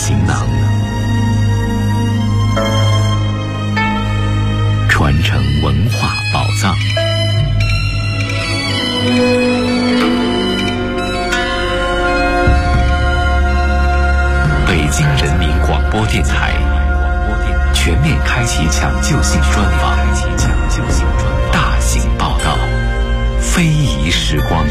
行囊，传承文化宝藏。北京人民广播电台全面开启抢救性专访，大型报道，非遗时光。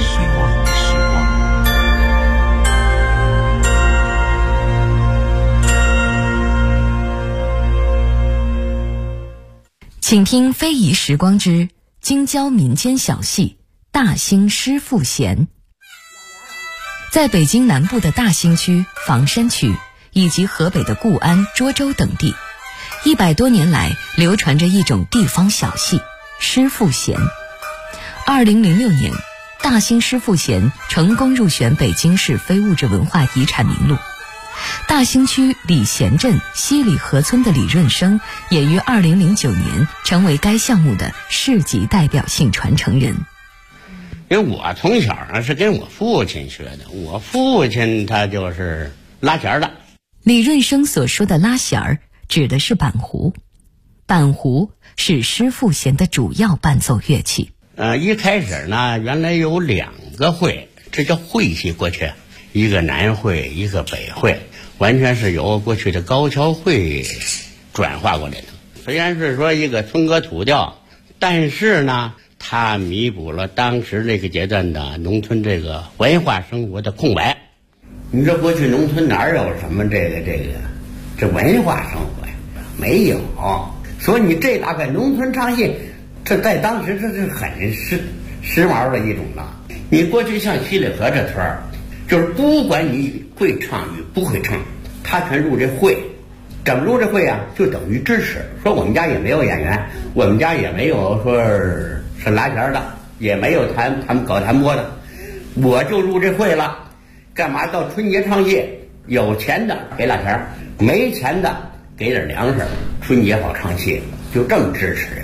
请听非遗时光之京郊民间小戏大兴诗赋弦。在北京南部的大兴区、房山区以及河北的固安、涿州等地，100多年来流传着一种地方小戏诗赋弦。2006年，大兴诗赋弦成功入选北京市非物质文化遗产名录。大兴区礼贤镇西里河村的李润生也于2009年成为该项目的市级代表性传承人。 因为我从小呢是跟我父亲学的，我父亲他就是拉弦的。 李润生所说的拉弦儿指的是板胡，板胡是诗赋弦的主要伴奏乐器。 一开始呢，原来有2个会，这叫会系，过去一个南会，一个北会，完全是由过去的高跷会转化过来的。虽然是说一个村歌土调，但是呢，它弥补了当时那个阶段的农村这个文化生活的空白。你说过去农村哪有什么这文化生活呀？没有。所以你这大概农村唱戏，这在当时这是很时髦的一种了。你过去像西里河这村儿，就是不管你会唱与不会唱，他全入这会。怎么入这会啊？就等于支持。说我们家也没有演员，我们家也没有说是拉弦的，也没有搞弹拨的，我就入这会了。干嘛到春节唱戏，有钱的给拉弦，没钱的给点粮食，春节好唱戏，就这么支持。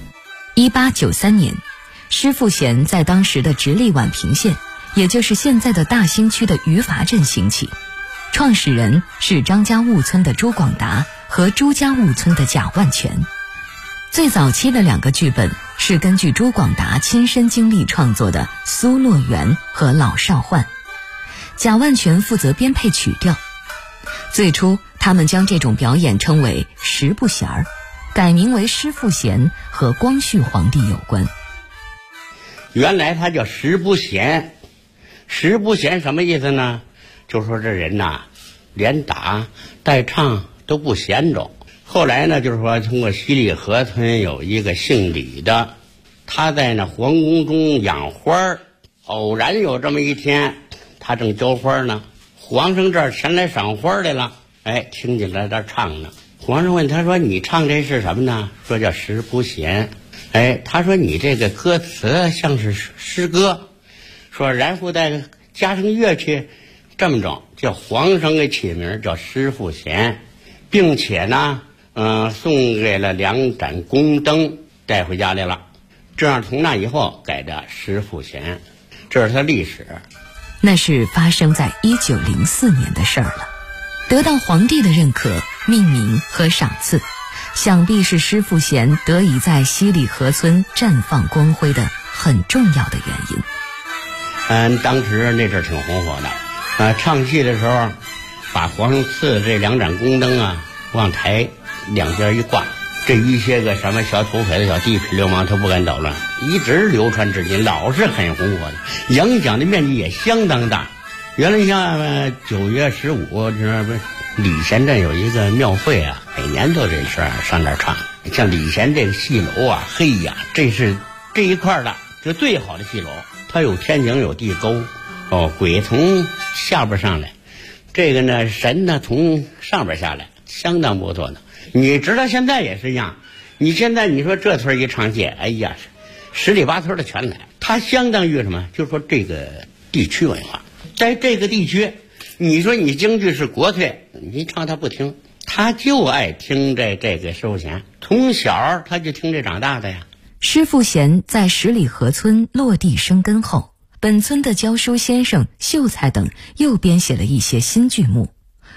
1893年，诗赋弦在当时的直隶宛平县，也就是现在的大兴区的余伐镇兴起，创始人是张家坞村的朱广达和朱家坞村的贾万全。最早期的2个剧本是根据朱广达亲身经历创作的《苏洛园》和《老少换》，贾万全负责编配曲调。最初他们将这种表演称为十不弦儿，改名为诗赋弦，和光绪皇帝有关。 原来它叫十不弦，十不弦什么意思呢？就说这人呐，连打带唱都不闲着。后来呢，就是说通过西里河村有一个姓李的，他在那皇宫中养花，偶然有这么一天，他正浇花呢，皇上这儿前来赏花来了，听见在这儿唱呢。皇上问他说：“你唱这是什么呢？”说叫十不弦。他说：“你这个歌词像是诗歌。”说然后再加上乐器，这么着叫皇上给起名叫诗赋弦，并且呢送给了2盏宫灯带回家来了，这样从那以后改的诗赋弦，这是它历史。 那是发生在1904年的事儿了。得到皇帝的认可、命名和赏赐，想必是诗赋弦得以在西里河村绽放光辉的很重要的原因。 当时那阵儿挺红火的，唱戏的时候，把皇上赐的这2盏宫灯啊，往台2边一挂，这一些个什么小土匪的小地痞流氓他不敢捣乱，一直流传至今，老是很红火的，影响的面积也相当大。原来像9月15这不是礼贤镇有一个庙会啊，每年都这事儿上那儿唱。像礼贤这个戏楼啊，嘿呀，这是这一块的就最好的戏楼，它有天井有地沟，鬼从下边上来，这个呢神呢从上边下来，相当不错的。你知道现在也是一样，你现在你说这村一唱戏，哎呀，十里八村的全来，它相当于什么？就是说这个地区文化，在这个地区，你说你京剧是国粹，你唱他不听，他就爱听这个诗赋弦，从小他就听这长大的呀。 诗赋弦在十里河村落地生根后，本村的教书先生秀才等又编写了一些新剧目，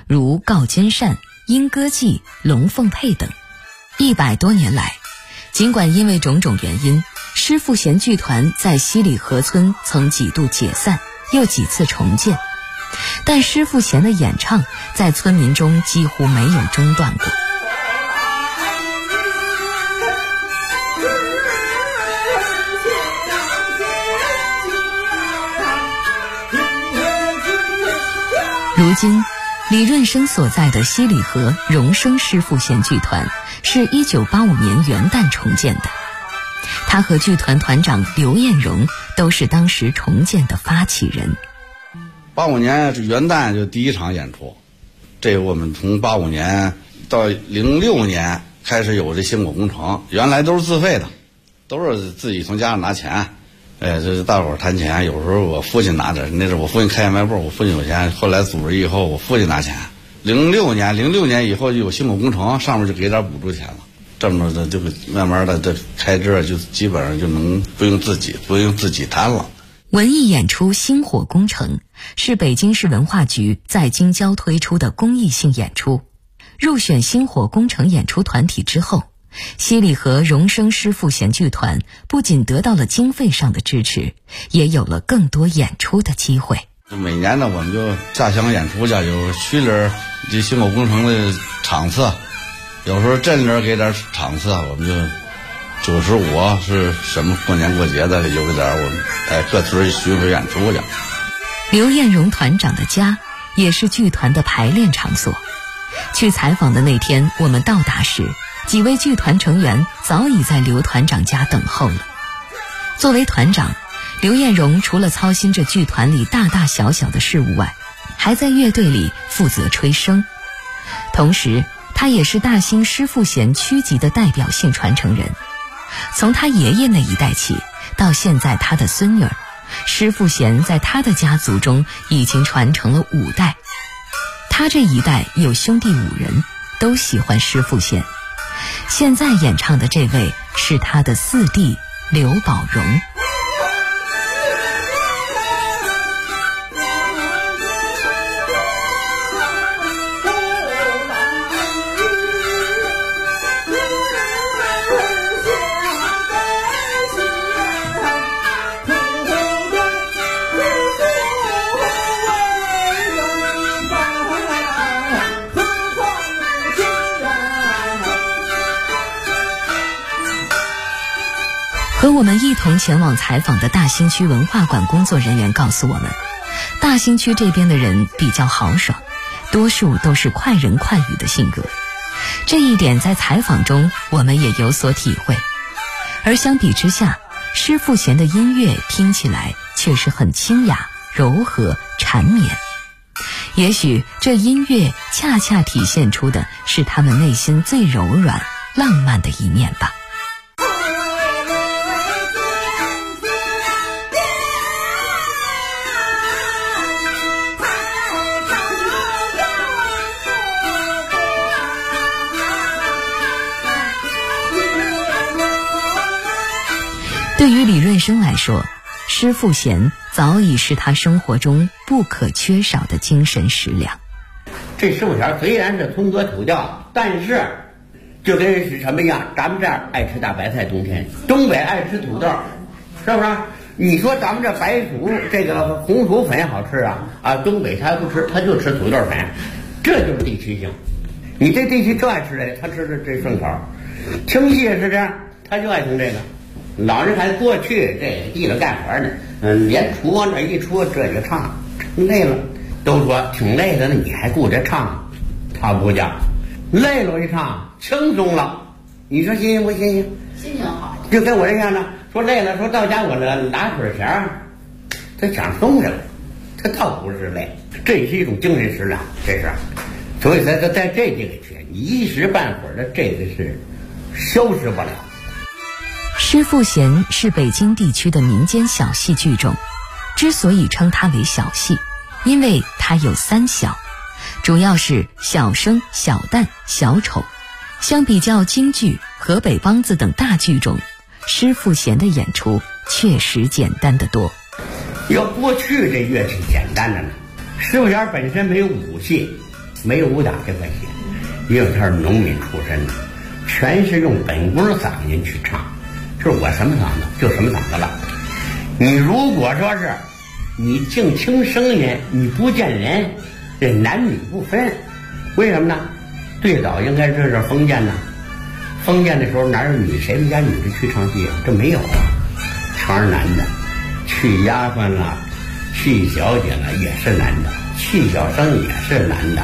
如告金扇、莺歌记、龙凤配等。100多年来，尽管因为种种原因，施富贤剧团在西里河村曾几度解散，又几次重建，但施富贤的演唱在村民中几乎没有中断过。如今李润生所在的西里河荣生施富贤剧团是1985年元旦重建的，他和剧团团长刘彦荣都是当时重建的发起人。 85年元旦就第一场演出，这我们从85年到06年开始有这星火工程，原来都是自费的，都是自己从家上拿钱，这大伙儿谈钱，有时候我父亲拿点，那是我父亲开小卖部，我父亲有钱，后来组织以后我父亲拿钱。06年以后就有星火工程，上面就给点补助钱了，这么的就慢慢的这开支就基本上就能不用自己摊了。 文艺演出星火工程是北京市文化局在京郊推出的公益性演出。入选星火工程演出团体之后，西里河荣生施富贤剧团不仅得到了经费上的支持，也有了更多演出的机会。 每年呢，我们就下乡演出去，有区里这星火工程的场次，有时候镇里给点场次，我们就95是什么过年过节的，有个点我们各村巡回演出去。 刘彦荣团长的家也是剧团的排练场所。去采访的那天，我们到达时，几位剧团成员早已在刘团长家等候了。作为团长，刘彦荣除了操心着剧团里大大小小的事务外，还在乐队里负责吹笙。同时，他也是大兴施富贤区级的代表性传承人。从他爷爷那一代起，到现在他的孙女儿，施富贤在他的家族中已经传承了5代。他这一代有兄弟5人，都喜欢施富贤。现在演唱的这位是他的4弟刘宝荣。和我们一同前往采访的大兴区文化馆工作人员告诉我们，大兴区这边的人比较豪爽，多数都是快人快语的性格。这一点在采访中我们也有所体会。而相比之下，施富贤的音乐听起来却是很清雅、柔和、缠绵。也许这音乐恰恰体现出的是他们内心最柔软、浪漫的一面吧。对于李润生来说，施富贤早已是他生活中不可缺少的精神食粮。 这施富贤虽然是通歌土调，但是就跟是什么样，咱们这儿爱吃大白菜，冬天东北爱吃土豆，是不是？你说咱们这白薯这个红薯粉好吃啊，东北他不吃，他就吃土豆粉，这就是地区性。你这地区就爱吃这，他吃这顺口。听戏也是这样，他就爱听这个。老人还过去这地里干活呢，连厨往这一出，这就唱，累了都说挺累的呢，你还顾着唱？他不讲，累了一唱轻松了。你说新鲜不新鲜？ 心情好， 就跟我这样的，说累了，说到家我这拿会儿钱，他想松下来，他倒不是累，这是一种精神食粮，这是。所以在这个圈，一时半会儿的这个是消失不了。 施富贤是北京地区的民间小戏剧种，之所以称它为小戏，因为它有3小，主要是小生、小旦、小丑。相比较京剧、河北梆子等大剧种，施富贤的演出确实简单得多。 要过去这乐挺简单的呢，施富贤本身没有武戏， 没有武打这块戏，因为他是农民出身的，全是用本宫嗓音去唱，就是我什么嗓子就什么嗓子了。你如果说是你净听声音，你不见人，这男女不分，为什么呢？最早应该这是封建呢，封建的时候哪有谁们家女的去唱戏啊？这没有啊，全是男的。去丫鬟了，去小姐了也是男的，去小生也是男的。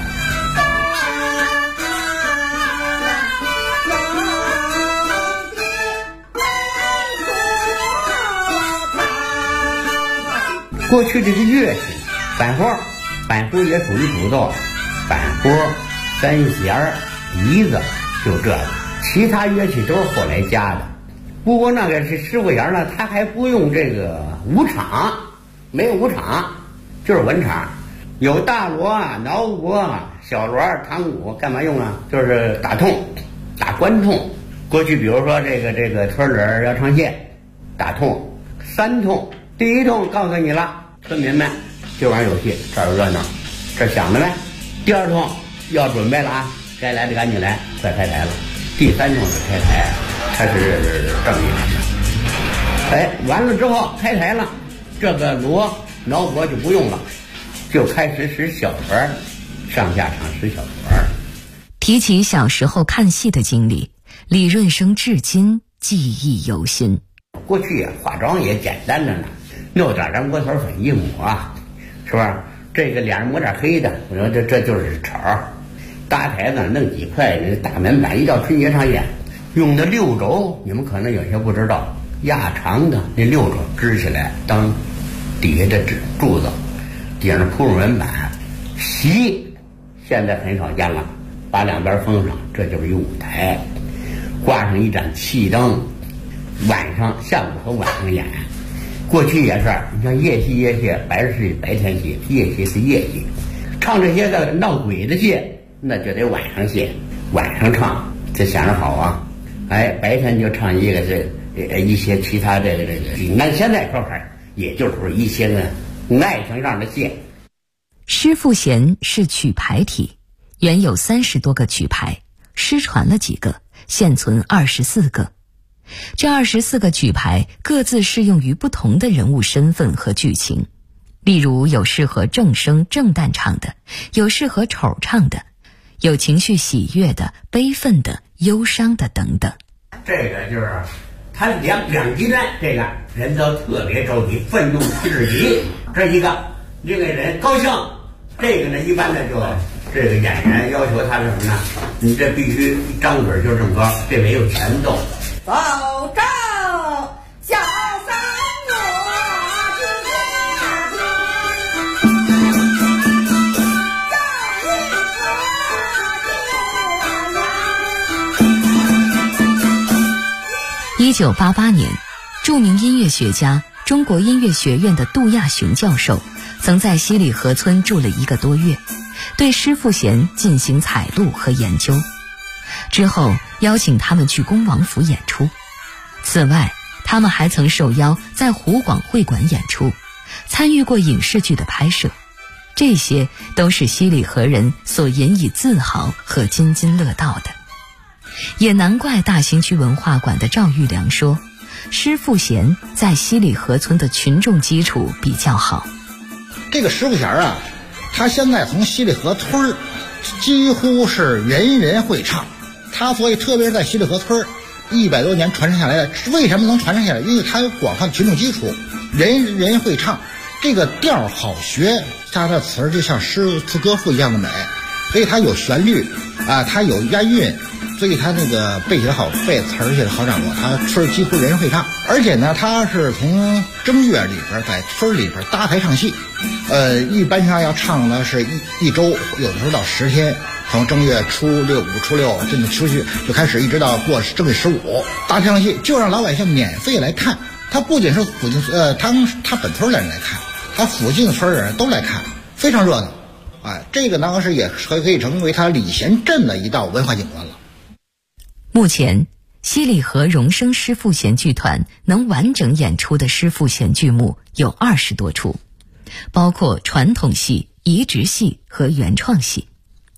过去这个乐器，板胡也属于主奏，板胡、三弦、笛子就这个，其他乐器都是后来加的。不过那个是师傅弦呢，他还不用这个武场，没有武场，就是文场，有大锣、挠钹、小锣、堂鼓，干嘛用啊？就是打痛、打关痛。过去比如说这个村里要唱戏，打痛3痛，第1痛告诉你了，村民们今晚有戏，这儿有热闹，这想着呗。第2痛要准备了啊，该来的赶紧来，快开台了。第3痛是开台，它是正义的。完了之后开台了，这个锣挠钹就不用了，就开始使小锣，上下场使小锣。 提起小时候看戏的经历，李润生至今记忆犹新。 过去化妆也简单着呢，弄点人窝头粉一抹，是吧？这个脸上抹点黑的，我说这就是丑。搭台子弄几块那大门板，一到春节上演，用的6轴，你们可能有些不知道，压长的那6轴支起来当底下的柱子，顶上铺上门板。席现在很少见了，把两边封上，这就是一舞台，挂上一盏气灯，晚上下午和晚上演。过去也是，你像夜戏，白日是白天戏，夜戏是夜戏。唱这些个闹鬼的戏，那就得晚上戏，晚上唱，这想着好啊。白天就唱一个一些其他这个那现在说法也就是一些个爱情上的戏。 诗赋弦是曲牌体，原有30多个曲牌，失传了几个，现存24个。这24个曲牌各自适用于不同的人物身份和剧情，例如有适合正声正旦唱的，有适合丑唱的，有情绪喜悦的、悲愤的、忧伤的等等。 这个就是他两极端，这个人都特别着急，愤怒至极，这一个另一个人高兴，这个呢一般的就这个演员要求他是什么呢？你这必须一张嘴就正高，这没有前奏。 走正小三我 1988年，著名音乐学家、中国音乐学院的杜亚雄教授曾在西里河村住了1个多月，对诗赋弦进行采录和研究。之后邀请他们去恭王府演出。此外，他们还曾受邀在湖广会馆演出，参与过影视剧的拍摄。这些都是西里河人所引以自豪和津津乐道的。也难怪大兴区文化馆的赵玉良说，诗赋弦在西里河村的群众基础比较好。 这个诗赋弦啊，它现在从西里河村几乎是人人会唱。它所以特别是在西里河村100多年传承下来的，为什么能传承下来？因为它有广泛的群众基础，人人会唱，这个调好学，它的词儿就像诗词歌赋一样的美，所以它有旋律啊，它有押韵，所以它那个背起来好背，词儿写的好掌握，它村几乎人人会唱。而且呢，它是从正月里边在村里边搭台唱戏，一般上要唱的是一周，有的时候到10天。从正月初6、初6甚至出去就开始，一直到过正月15，搭台唱戏就让老百姓免费来看。他不仅是附近他本村的人来看，他附近村的人都来看，非常热闹。这个呢是也可以成为他礼贤镇的一道文化景观了。 目前，西里河荣升诗赋弦剧团能完整演出的诗赋弦剧目有20多出，包括传统戏、移植戏和原创戏。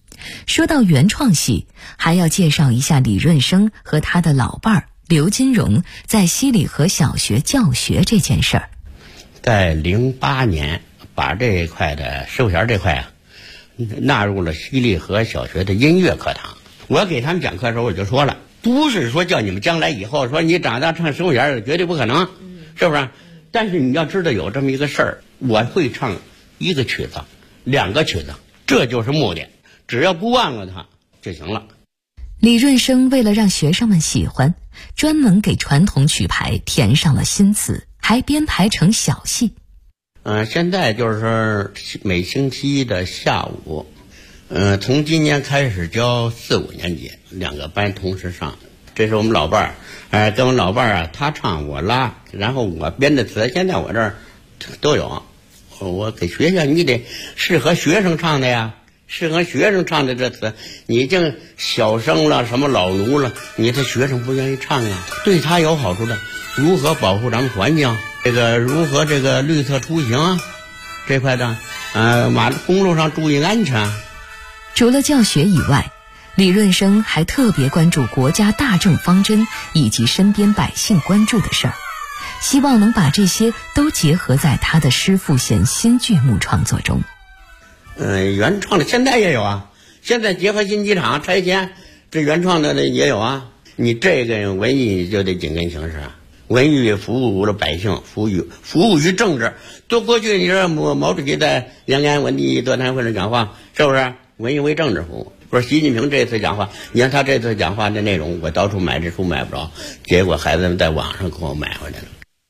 说到原创戏，还要介绍一下李润生和他的老伴儿刘金荣在西里河小学教学这件事儿。 在08年把这一块的师傅弦这块纳入了西里河小学的音乐课堂。我给他们讲课的时候我就说了，不是说叫你们将来以后说你长大唱师傅弦绝对不可能，是不是？但是你要知道有这么一个事儿，我会唱一个曲子2个曲子，这就是目的，只要不忘了它就行了。 李润生为了让学生们喜欢，专门给传统曲牌填上了新词，还编排成小戏。 现在就是说每星期的下午，从今年开始教4、5年级2个班同时上。这是我们老伴儿，跟我们老伴儿他唱我拉，然后我编的词，现在我这儿都有。我给学校，你得适合学生唱的呀，适合学生唱的这词，你这小生了什么老奴了，你这学生不愿意唱呀，对他有好处的。如何保护咱们环境，如何绿色出行这块的，公路上注意安全。 除了教学以外，李润生还特别关注国家大政方针以及身边百姓关注的事儿，希望能把这些都结合在他的师傅弦新剧目创作中。 原创的现在也有啊，现在结合新机场拆迁，这原创的也有啊。你这个文艺就得紧跟形势啊，文艺服务了百姓，服务于政治。多过去你说毛主席在延安文艺座谈会上讲话，是不是文艺为政治服务？不是习近平这次讲话，你看他这次讲话的内容，我到处买这书买不着，结果孩子们在网上给我买回来了。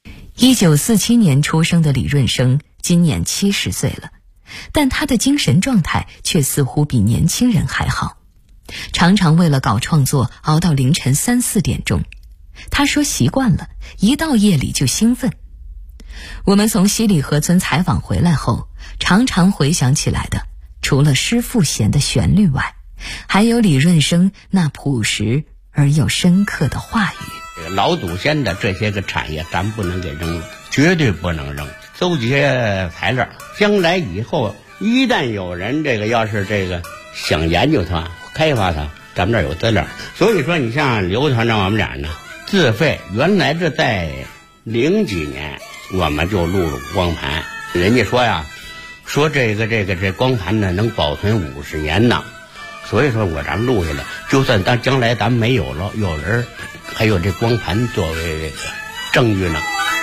1947年出生的李润生今年70岁了，但他的精神状态却似乎比年轻人还好，常常为了搞创作熬到凌晨3、4点钟。他说习惯了，一到夜里就兴奋。我们从西里河村采访回来后，常常回想起来的，除了师傅弦的旋律外，还有李润生那朴实而又深刻的话语。 老祖先的这些个产业咱不能给扔了，绝对不能扔，搜集材料，将来以后一旦有人要是想研究它开发它，咱们这儿有资料。所以说你像刘团长我们俩呢自费，原来这在00几年我们就录了光盘，人家说呀，说这光盘呢能保存50年呢，所以说咱们录下来，就算将来咱们没有了，有人还有这光盘作为证据呢。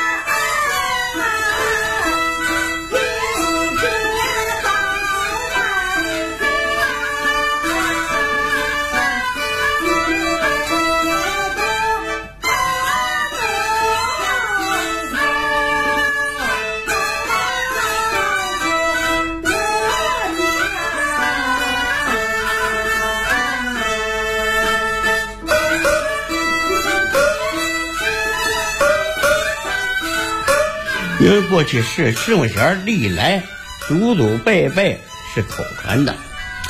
因为过去师傅弦历来祖祖辈辈是口传来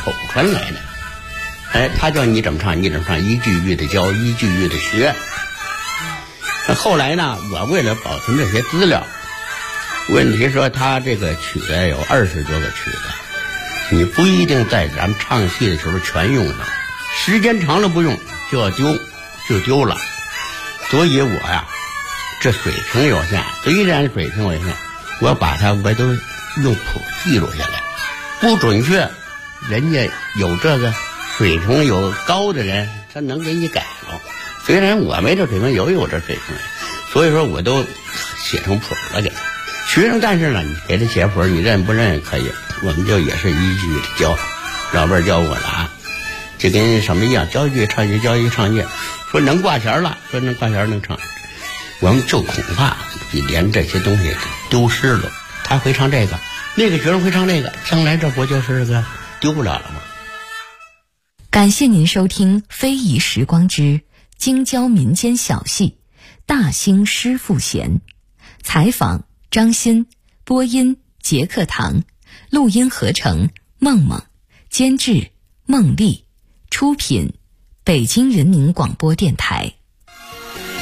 的，他叫你怎么唱你怎么唱，一句一句的教，一句一句的学。后来呢，我为了保存这些资料，问题说他这个曲子有20多个曲子，你不一定在咱们唱戏的时候全用上，时间长了不用就要丢了。所以我这水平有限，虽然水平有限，我都用谱记录下来，不准确，人家有这个水平有高的人，他能给你改了。虽然我没这水平，有这水平，所以说我都写成谱了给他学生。但是呢，你给他写谱，你认不认可以，我们就也是一句的教，老伴教我了就跟什么一样，教一句唱一句，教一句唱一句，说能挂弦了，说能挂弦能唱。我们就恐怕连这些东西丢失了。他会唱这个，那个学生会唱那个，将来这不就是个丢不了了吗？ 感谢您收听《非遗时光之京郊民间小戏大兴师傅弦》，采访张欣，播音杰克堂，录音合成梦梦，监制孟丽，出品北京人民广播电台。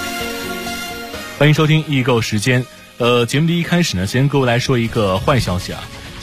欢迎收听易购时间。节目的一开始呢，先跟各位来说一个坏消息啊。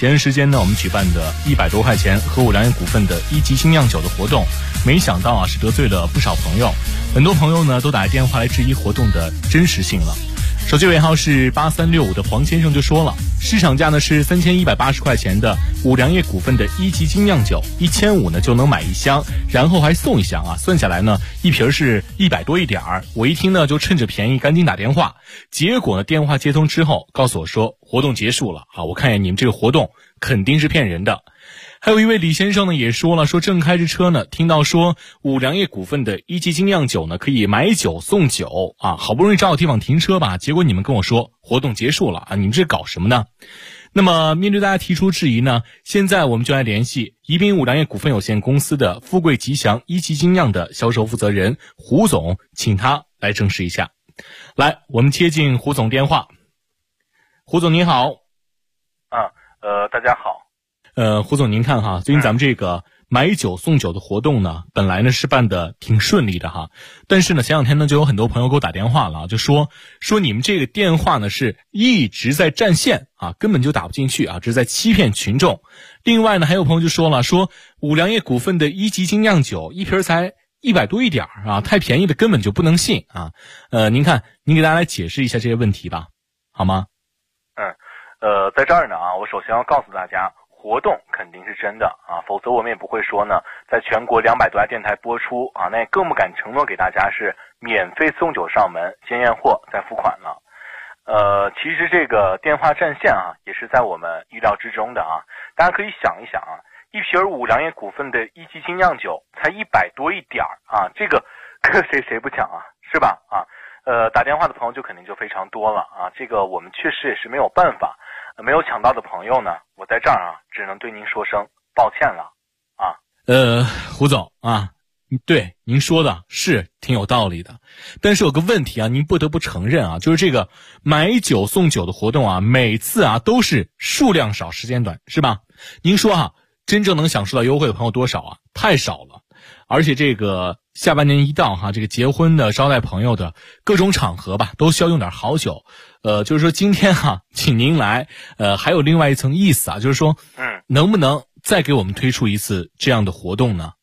前段时间呢，我们举办的100多块钱和五粮液股份的1级精酿酒的活动，没想到啊是得罪了不少朋友，很多朋友呢都打电话来质疑活动的真实性了。手机尾号是8365的黄先生就说了，市场价呢是3180块钱的五粮液股份的1级精酿酒，1500呢就能买1箱，然后还送1箱啊，算下来呢一瓶是100多一点儿。我一听呢就趁着便宜赶紧打电话，结果呢电话接通之后告诉我说活动结束了啊，我看见你们这个活动肯定是骗人的。还有一位李先生呢也说了，说正开着车呢，听到说五粮液股份的1级精酿酒呢可以买酒送酒啊，好不容易找到地方停车吧，结果你们跟我说活动结束了啊，你们这搞什么呢？那么面对大家提出质疑呢，现在我们就来联系宜宾五粮液股份有限公司的富贵吉祥1级精酿的销售负责人胡总，请他来证实一下。来，我们接进胡总电话。胡总您好。 大家好。 胡总您看哈，最近咱们这个买酒送酒的活动呢，本来呢是办的挺顺利的哈，但是呢前两天呢就有很多朋友给我打电话了，就说你们这个电话呢是一直在占线啊，根本就打不进去啊，这是在欺骗群众。另外呢还有朋友就说了，说五粮液股份的1级精酿酒一瓶才100多一点啊，太便宜的根本就不能信啊。您看您给大家来解释一下这些问题吧，好吗？ 在这儿呢啊，我首先要告诉大家，活动肯定是真的啊，否则我们也不会说呢，在全国200多家电台播出啊，那也更不敢承诺给大家是免费送酒上门，先验货再付款了。其实这个电话占线啊，也是在我们预料之中的啊。大家可以想一想啊，一瓶五粮液股份的1级精酿酒才100多一点啊，这个谁不抢啊，是吧？啊，打电话的朋友就肯定就非常多了啊，这个我们确实也是没有办法。没有抢到的朋友呢，我在这儿啊，只能对您说声抱歉了啊。 胡总啊，对您说的是挺有道理的，但是有个问题啊，您不得不承认啊，就是这个买酒送酒的活动啊，每次啊都是数量少时间短，是吧？您说啊，真正能享受到优惠的朋友多少啊？太少了。而且这个下半年一到哈，这个结婚的、招待朋友的各种场合吧，都需要用点好酒。就是说今天哈，请您来，还有另外一层意思啊，就是说，能不能再给我们推出一次这样的活动呢？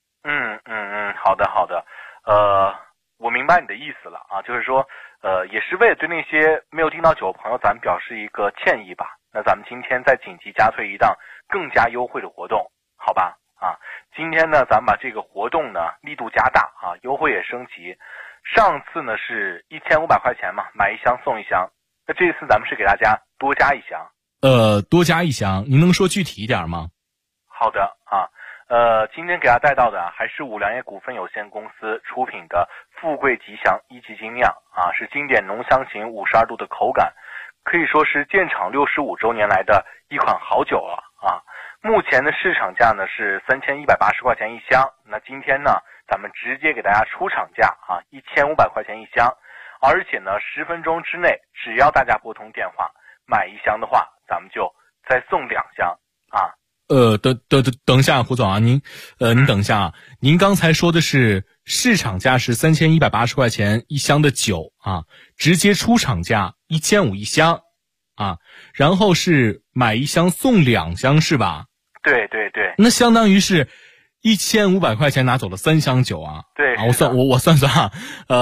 好的，我明白你的意思了啊，就是说，也是为了对那些没有订到酒的朋友，咱们表示一个歉意吧。那咱们今天再紧急加推一档更加优惠的活动，好吧？啊，今天呢，咱们把这个活动呢力度加大啊，优惠也升级。上次呢是1500块钱嘛，买1箱送1箱。那这次咱们是给大家多加1箱。 多加1箱，您能说具体一点吗？ 好的啊，今天给大家带到的还是五粮液股份有限公司出品的富贵吉祥1级精酿啊，是经典浓香型52度的口感，可以说是建厂65周年来的一款好酒了啊。目前的市场价呢是3180块钱1箱，那今天呢咱们直接给大家出厂价啊，1500块钱1箱，而且呢10分钟之内，只要大家拨通电话买1箱的话，咱们就再送2箱啊。 等一下，胡总啊，您等一下啊，您刚才说的是市场价是3180块钱1箱的酒啊，直接出厂价1500 1箱啊，然后是买1箱送2箱是吧？ 对， 那相当于是1500块钱拿走了3箱酒啊。 对啊，我算啊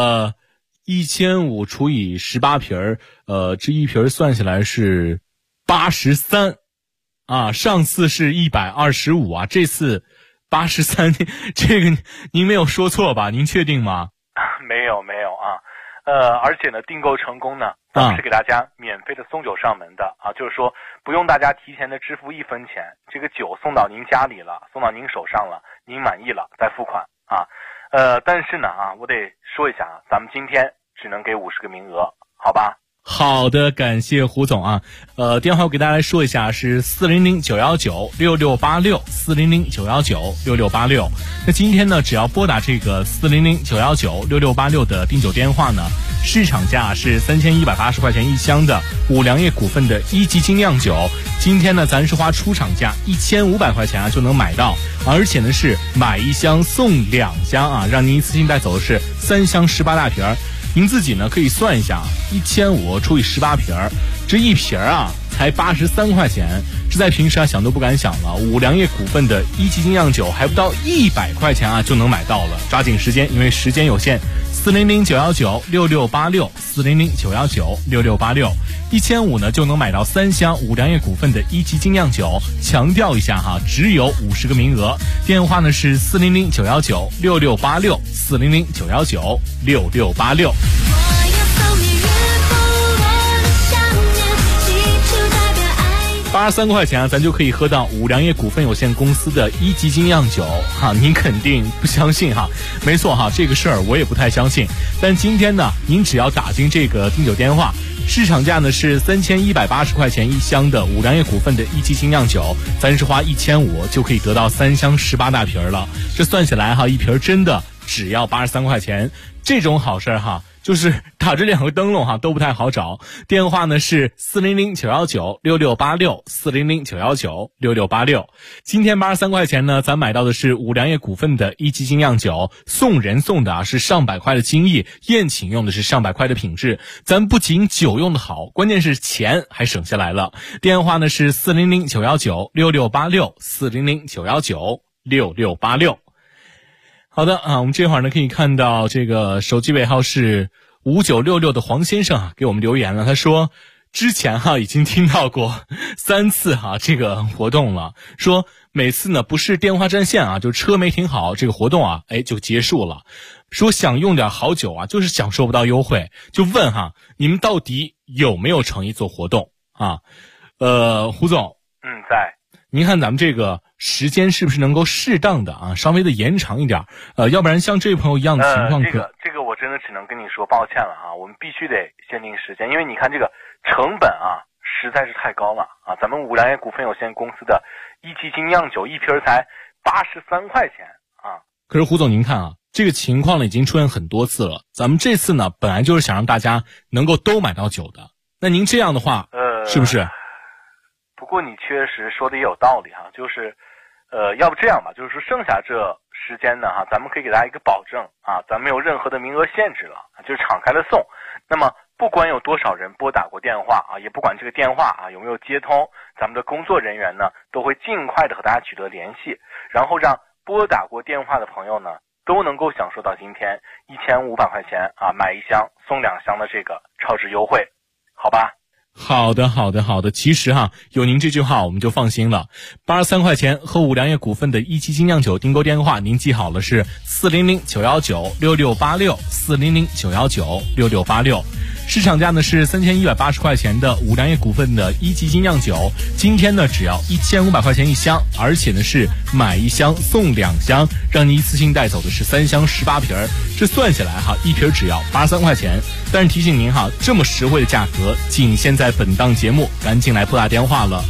，1500除以18瓶这一瓶算下来是83啊，上次是125啊，这次83，这个您没有说错吧？您确定吗？ 没有啊。而且呢，订购成功呢，咱们是给大家免费的送酒上门的啊，就是说不用大家提前的支付1分钱，这个酒送到您家里了，送到您手上了，您满意了再付款啊。但是呢啊，我得说一下啊，咱们今天只能给50个名额，好吧？ 好的，感谢胡总啊。电话我给大家来说一下，是400-919-6686，400-919-6686。那今天呢，只要拨打这个400-919-6686的订酒电话呢，市场价是3180块钱1箱的五粮液股份的1级精酿酒，今天呢，咱是花出厂价1500块钱啊就能买到，而且呢是买1箱送2箱啊，让您一次性带走的是3箱18大瓶。您自己呢可以算一下，1500除以18瓶，这一瓶啊才才83块钱，这在平时啊想都不敢想了。五粮液股份的一级精酿酒还不到100块钱啊就能买到了，抓紧时间，因为时间有限。400-919-6686，400-919-6686，1500呢就能买到3箱五粮液股份的一级精酿酒。强调一下哈，只有50个名额。电话呢是400-919-6686，400-919-6686。83块钱啊，咱就可以喝到五粮液股份有限公司的一级精酿酒哈，您肯定不相信哈？没错哈，这个事儿我也不太相信。但今天呢，您只要打进这个订酒电话，市场价呢是3180块钱1箱的五粮液股份的一级精酿酒，咱是花1500就可以得到3箱18大瓶了。这算起来哈，一瓶真的只要83块钱，这种好事哈。就是打这2个灯笼哈都不太好找，电话呢是400-919-6686，400-919-6686。今天83块钱呢，咱买到的是五粮液股份的一级精酿酒，送人送的啊是上百块的精益，宴请用的是上百块的品质。咱不仅酒用的好，关键是钱还省下来了。电话呢是400-919-6686，400-919-6686。好的啊，我们这会儿呢可以看到这个手机尾号是5966的黄先生啊给我们留言了，他说之前已经听到过3次这个活动了，说每次呢不是电话占线啊，就车没停好，这个活动就结束了。说想用点好酒就是享受不到优惠，就问你们到底有没有诚意做活动啊？胡总， 在。 您看咱们这个时间是不是能够适当的稍微的延长一点？要不然像这位朋友一样的情况， 这个我真的只能跟你说抱歉了我们必须得限定时间，因为你看这个成本实在是太高了咱们五粮液股份有限公司的一级精酿酒一瓶才83块钱可是胡总您看这个情况呢已经出现很多次了，咱们这次呢本来就是想让大家能够都买到酒的，那您这样的话是不是？ 不过你确实说的也有道理就是要不这样吧，就是说剩下这时间呢咱们可以给大家一个保证咱们没有任何的名额限制了，就是敞开了送。那么不管有多少人拨打过电话也不管这个电话有没有接通，咱们的工作人员呢都会尽快的和大家取得联系，然后让拨打过电话的朋友呢都能够享受到今天1500块钱买1箱送2箱的这个超值优惠，好吧？ 好的，其实有您这句话我们就放心了。83块钱和五粮液股份的一级精酿酒订购电话您记好了，是400-919-6686，400-919-6686。市场价呢是3180块钱的五粮液股份的一级精酿酒，今天呢只要1500块钱1箱，而且呢是买1箱送2箱，让你一次性带走的是3箱18瓶，这算下来一瓶只要83块钱。但是提醒您这么实惠的价格仅限在本档节目，赶紧来拨打电话了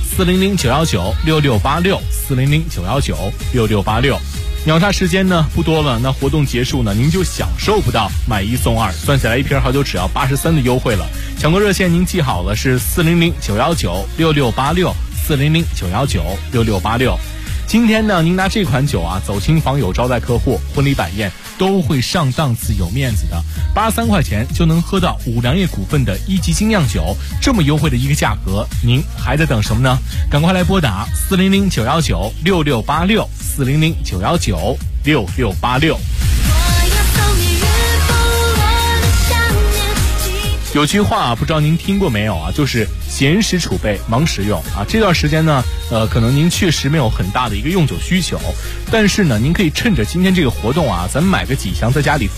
，400-919-6686，400-919-6686。秒杀时间呢不多了，那活动结束呢您就享受不到买1送2，算下来一瓶好酒只要83的优惠了。抢购热线您记好了，是400-919-6686，400-919-6686。今天呢您拿这款酒走亲访友、招待客户、婚礼摆宴都会上档次有面子的。83块钱就能喝到五粮液股份的一级精酿酒，这么优惠的一个价格，您还在等什么呢？赶快来拨打400-919-6686，400-919-6686。有句话不知道您听过没有就是闲时储备，忙时用这段时间呢可能您确实没有很大的一个用酒需求，但是呢您可以趁着今天这个活动咱们买个几箱在家里